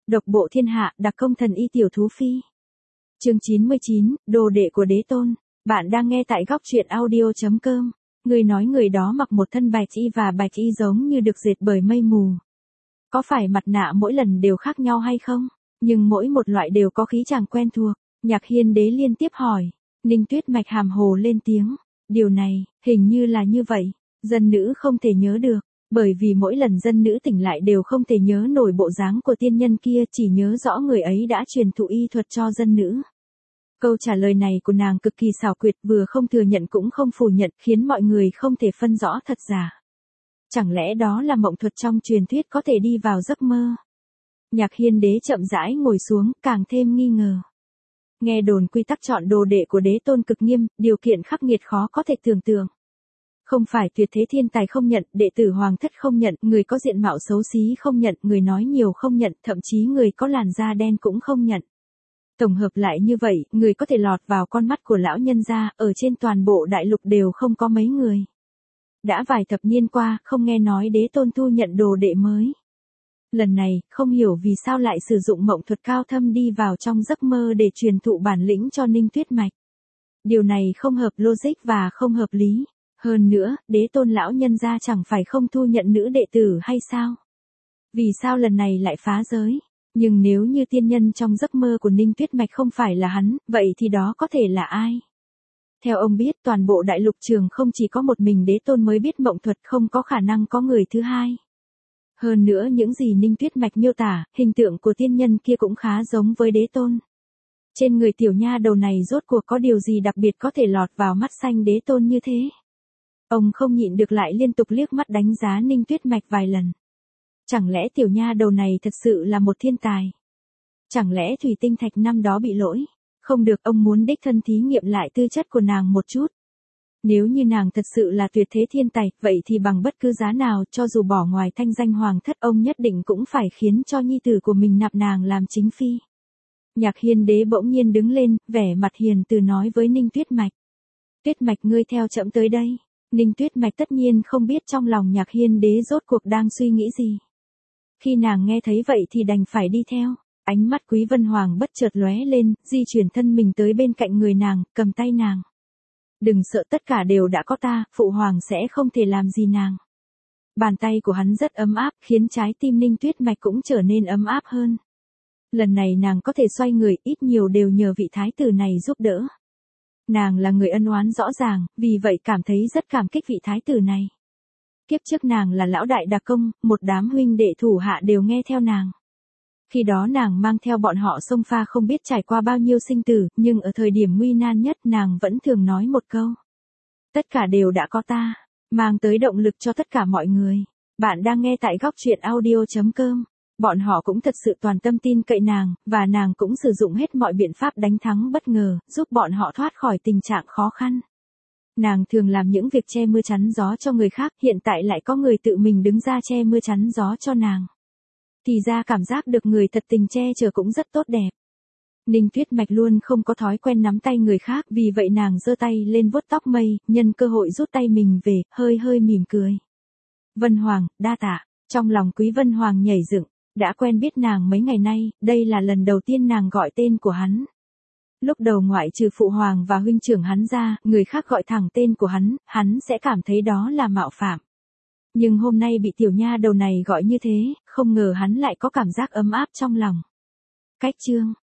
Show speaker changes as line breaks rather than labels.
Độc bộ thiên hạ, đặc công thần y tiểu thú phi. Chương 99, đồ đệ của đế tôn. Bạn đang nghe tại góc truyện audio.com. Người nói người đó mặc một thân bạch y và bạch y giống như được dệt bởi mây mù. Có phải mặt nạ mỗi lần đều khác nhau hay không? Nhưng mỗi một loại đều có khí chàng quen thuộc. Nhạc Hiên đế liên tiếp hỏi. Ninh Tuyết Mạch hàm hồ lên tiếng. Điều này, hình như là như vậy. Dân nữ không thể nhớ được. Bởi vì mỗi lần dân nữ tỉnh lại đều không thể nhớ nổi bộ dáng của tiên nhân kia, chỉ nhớ rõ người ấy đã truyền thụ y thuật cho dân nữ. Câu trả lời này của nàng cực kỳ xảo quyệt, vừa không thừa nhận cũng không phủ nhận, khiến mọi người không thể phân rõ thật giả. Chẳng lẽ đó là mộng thuật trong truyền thuyết có thể đi vào giấc mơ? Nhạc Hiên đế chậm rãi ngồi xuống, càng thêm nghi ngờ. Nghe đồn quy tắc chọn đồ đệ của đế tôn cực nghiêm, điều kiện khắc nghiệt khó có thể tưởng tượng. Không phải tuyệt thế thiên tài không nhận, đệ tử hoàng thất không nhận, người có diện mạo xấu xí không nhận, người nói nhiều không nhận, thậm chí người có làn da đen cũng không nhận. Tổng hợp lại như vậy, người có thể lọt vào con mắt của lão nhân gia, ở trên toàn bộ đại lục đều không có mấy người. Đã vài thập niên qua, không nghe nói đế tôn thu nhận đồ đệ mới. Lần này, không hiểu vì sao lại sử dụng mộng thuật cao thâm đi vào trong giấc mơ để truyền thụ bản lĩnh cho Ninh Tuyết Mạch. Điều này không hợp logic và không hợp lý. Hơn nữa, đế tôn lão nhân gia chẳng phải không thu nhận nữ đệ tử hay sao? Vì sao lần này lại phá giới? Nhưng nếu như tiên nhân trong giấc mơ của Ninh Tuyết Mạch không phải là hắn, vậy thì đó có thể là ai? Theo ông biết, toàn bộ đại lục trường không chỉ có một mình đế tôn mới biết mộng thuật, không có khả năng có người thứ hai. Hơn nữa những gì Ninh Tuyết Mạch miêu tả, hình tượng của tiên nhân kia cũng khá giống với đế tôn. Trên người tiểu nha đầu này rốt cuộc có điều gì đặc biệt có thể lọt vào mắt xanh đế tôn như thế? Ông không nhịn được lại liên tục liếc mắt đánh giá Ninh Tuyết Mạch vài lần. Chẳng lẽ tiểu nha đầu này thật sự là một thiên tài? Chẳng lẽ thủy tinh thạch năm đó bị lỗi? Không được, ông muốn đích thân thí nghiệm lại tư chất của nàng một chút. Nếu như nàng thật sự là tuyệt thế thiên tài, vậy thì bằng bất cứ giá nào, cho dù bỏ ngoài thanh danh hoàng thất, ông nhất định cũng phải khiến cho nhi tử của mình nạp nàng làm chính phi. Nhạc Hiên đế bỗng nhiên đứng lên, vẻ mặt hiền từ nói với Ninh Tuyết Mạch. Tuyết Mạch, ngươi theo trẫm tới đây. Ninh Tuyết Mạch tất nhiên không biết trong lòng Nhạc Hiên đế rốt cuộc đang suy nghĩ gì. Khi nàng nghe thấy vậy thì đành phải đi theo. Ánh mắt Quý Vân Hoàng bất chợt lóe lên, di chuyển thân mình tới bên cạnh người nàng, cầm tay nàng. Đừng sợ, tất cả đều đã có ta, phụ hoàng sẽ không thể làm gì nàng. Bàn tay của hắn rất ấm áp, khiến trái tim Ninh Tuyết Mạch cũng trở nên ấm áp hơn. Lần này nàng có thể xoay người, ít nhiều đều nhờ vị thái tử này giúp đỡ. Nàng là người ân oán rõ ràng, vì vậy cảm thấy rất cảm kích vị thái tử này. Kiếp trước nàng là lão đại đặc công, một đám huynh đệ thủ hạ đều nghe theo nàng. Khi đó nàng mang theo bọn họ xông pha không biết trải qua bao nhiêu sinh tử, nhưng ở thời điểm nguy nan nhất nàng vẫn thường nói một câu. Tất cả đều đã có ta, mang tới động lực cho tất cả mọi người. Bạn đang nghe tại góc truyện audio.com. Bọn họ cũng thật sự toàn tâm tin cậy nàng, và nàng cũng sử dụng hết mọi biện pháp đánh thắng bất ngờ, giúp bọn họ thoát khỏi tình trạng khó khăn. Nàng thường làm những việc che mưa chắn gió cho người khác, hiện tại lại có người tự mình đứng ra che mưa chắn gió cho nàng. Thì ra cảm giác được người thật tình che chở cũng rất tốt đẹp. Ninh Tuyết Mạch luôn không có thói quen nắm tay người khác, vì vậy nàng giơ tay lên vuốt tóc mây, nhân cơ hội rút tay mình về, hơi hơi mỉm cười. Vân Hoàng, đa tạ. Trong lòng Quý Vân Hoàng nhảy dựng. Đã quen biết nàng mấy ngày nay, đây là lần đầu tiên nàng gọi tên của hắn. Lúc đầu ngoại trừ phụ hoàng và huynh trưởng hắn ra, người khác gọi thẳng tên của hắn sẽ cảm thấy đó là mạo phạm. Nhưng hôm nay bị tiểu nha đầu này gọi như thế, không ngờ hắn lại có cảm giác ấm áp trong lòng. Cách chương